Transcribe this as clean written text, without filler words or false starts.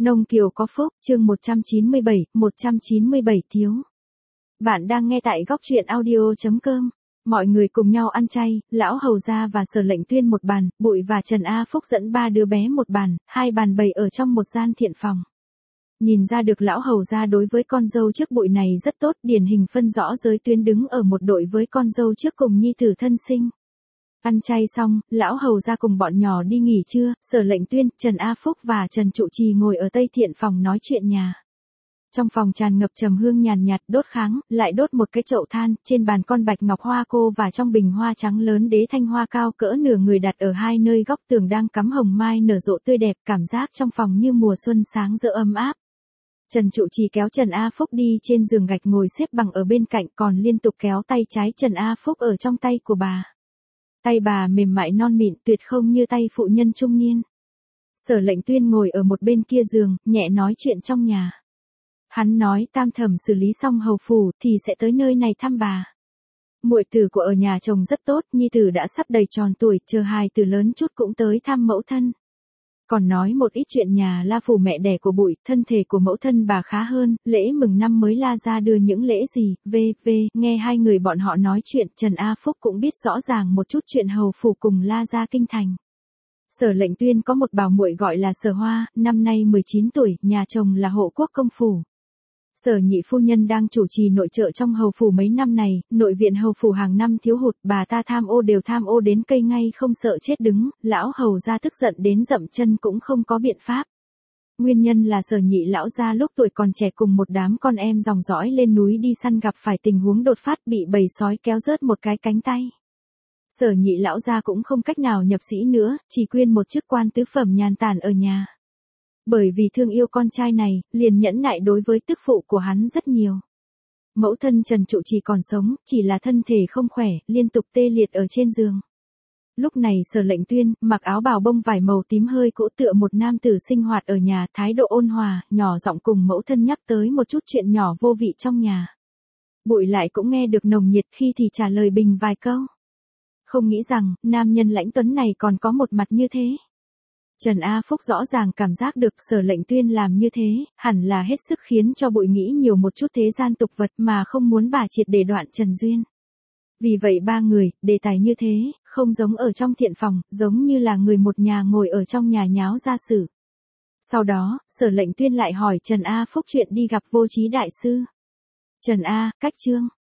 Nông Kiều có phúc, chương 197 thiếu. Bạn đang nghe tại góc truyện audio.com. Mọi người cùng nhau ăn chay, Lão Hầu Gia và Sở Lệnh Tuyên một bàn, Bụi và Trần A Phúc dẫn ba đứa bé một bàn, hai bàn bày ở trong một gian thiện phòng. Nhìn ra được Lão Hầu Gia đối với con dâu trước Bụi này rất tốt, điển hình phân rõ giới tuyến đứng ở một đội với con dâu trước cùng nhi tử thân sinh. Ăn chay xong, Lão Hầu Gia cùng bọn nhỏ đi nghỉ trưa, Sở Lệnh Tuyên, Trần A Phúc và Trần Trụ Trì ngồi ở Tây Thiện phòng nói chuyện nhà. Trong phòng tràn ngập trầm hương nhàn nhạt, đốt kháng, lại đốt một cái chậu than, trên bàn con bạch ngọc hoa cô và trong bình hoa trắng lớn đế thanh hoa cao cỡ nửa người đặt ở hai nơi góc tường đang cắm hồng mai nở rộ tươi đẹp, cảm giác trong phòng như mùa xuân sáng rỡ ấm áp. Trần Trụ Trì kéo Trần A Phúc đi trên giường gạch ngồi xếp bằng ở bên cạnh, còn liên tục kéo tay trái Trần A Phúc ở trong tay của bà. Tay bà mềm mại non mịn tuyệt không như tay phụ nhân trung niên. Sở Lệnh Tuyên ngồi ở một bên kia giường, nhẹ nói chuyện trong nhà. Hắn nói tam thẩm xử lý xong hầu phủ thì sẽ tới nơi này thăm bà. Muội tử của ở nhà chồng rất tốt, nhi tử đã sắp đầy tròn tuổi, chờ hài tử lớn chút cũng tới thăm mẫu thân. Còn nói một ít chuyện nhà La phủ mẹ đẻ của Bụi, thân thể của mẫu thân bà khá hơn, lễ mừng năm mới La gia đưa những lễ gì, nghe hai người bọn họ nói chuyện, Trần A Phúc cũng biết rõ ràng một chút chuyện hầu phủ cùng La gia kinh thành. Sở Lệnh Tuyên có một bảo muội gọi là Sở Hoa, năm nay 19 tuổi, nhà chồng là hộ quốc công phủ. Sở nhị phu nhân đang chủ trì nội trợ trong hầu phủ mấy năm này, nội viện hầu phủ hàng năm thiếu hụt, bà ta tham ô đều tham ô đến cây ngay không sợ chết đứng, Lão Hầu Gia tức giận đến dậm chân cũng không có biện pháp. Nguyên nhân là Sở nhị lão gia lúc tuổi còn trẻ cùng một đám con em dòng dõi lên núi đi săn gặp phải tình huống đột phát bị bầy sói kéo rớt một cái cánh tay. Sở nhị lão gia cũng không cách nào nhập sĩ nữa, chỉ quyên một chức quan tứ phẩm nhàn tản ở nhà. Bởi vì thương yêu con trai này, liền nhẫn nại đối với tức phụ của hắn rất nhiều. Mẫu thân Trần Trụ Trì còn sống, chỉ là thân thể không khỏe, liên tục tê liệt ở trên giường. Lúc này Sở Lệnh Tuyên, mặc áo bào bông vải màu tím hơi cũ tựa một nam tử sinh hoạt ở nhà, thái độ ôn hòa, nhỏ giọng cùng mẫu thân nhắc tới một chút chuyện nhỏ vô vị trong nhà. Bụi lại cũng nghe được nồng nhiệt khi thì trả lời bình vài câu. Không nghĩ rằng, nam nhân lãnh tuấn này còn có một mặt như thế. Trần A Phúc rõ ràng cảm giác được Sở Lệnh Tuyên làm như thế, hẳn là hết sức khiến cho Bụi nghĩ nhiều một chút thế gian tục vật mà không muốn bà triệt để đoạn Trần Duyên. Vì vậy ba người, đề tài như thế, không giống ở trong thiện phòng, giống như là người một nhà ngồi ở trong nhà nháo gia sử. Sau đó, Sở Lệnh Tuyên lại hỏi Trần A Phúc chuyện đi gặp Vô Trí đại sư. Trần A, cách chương.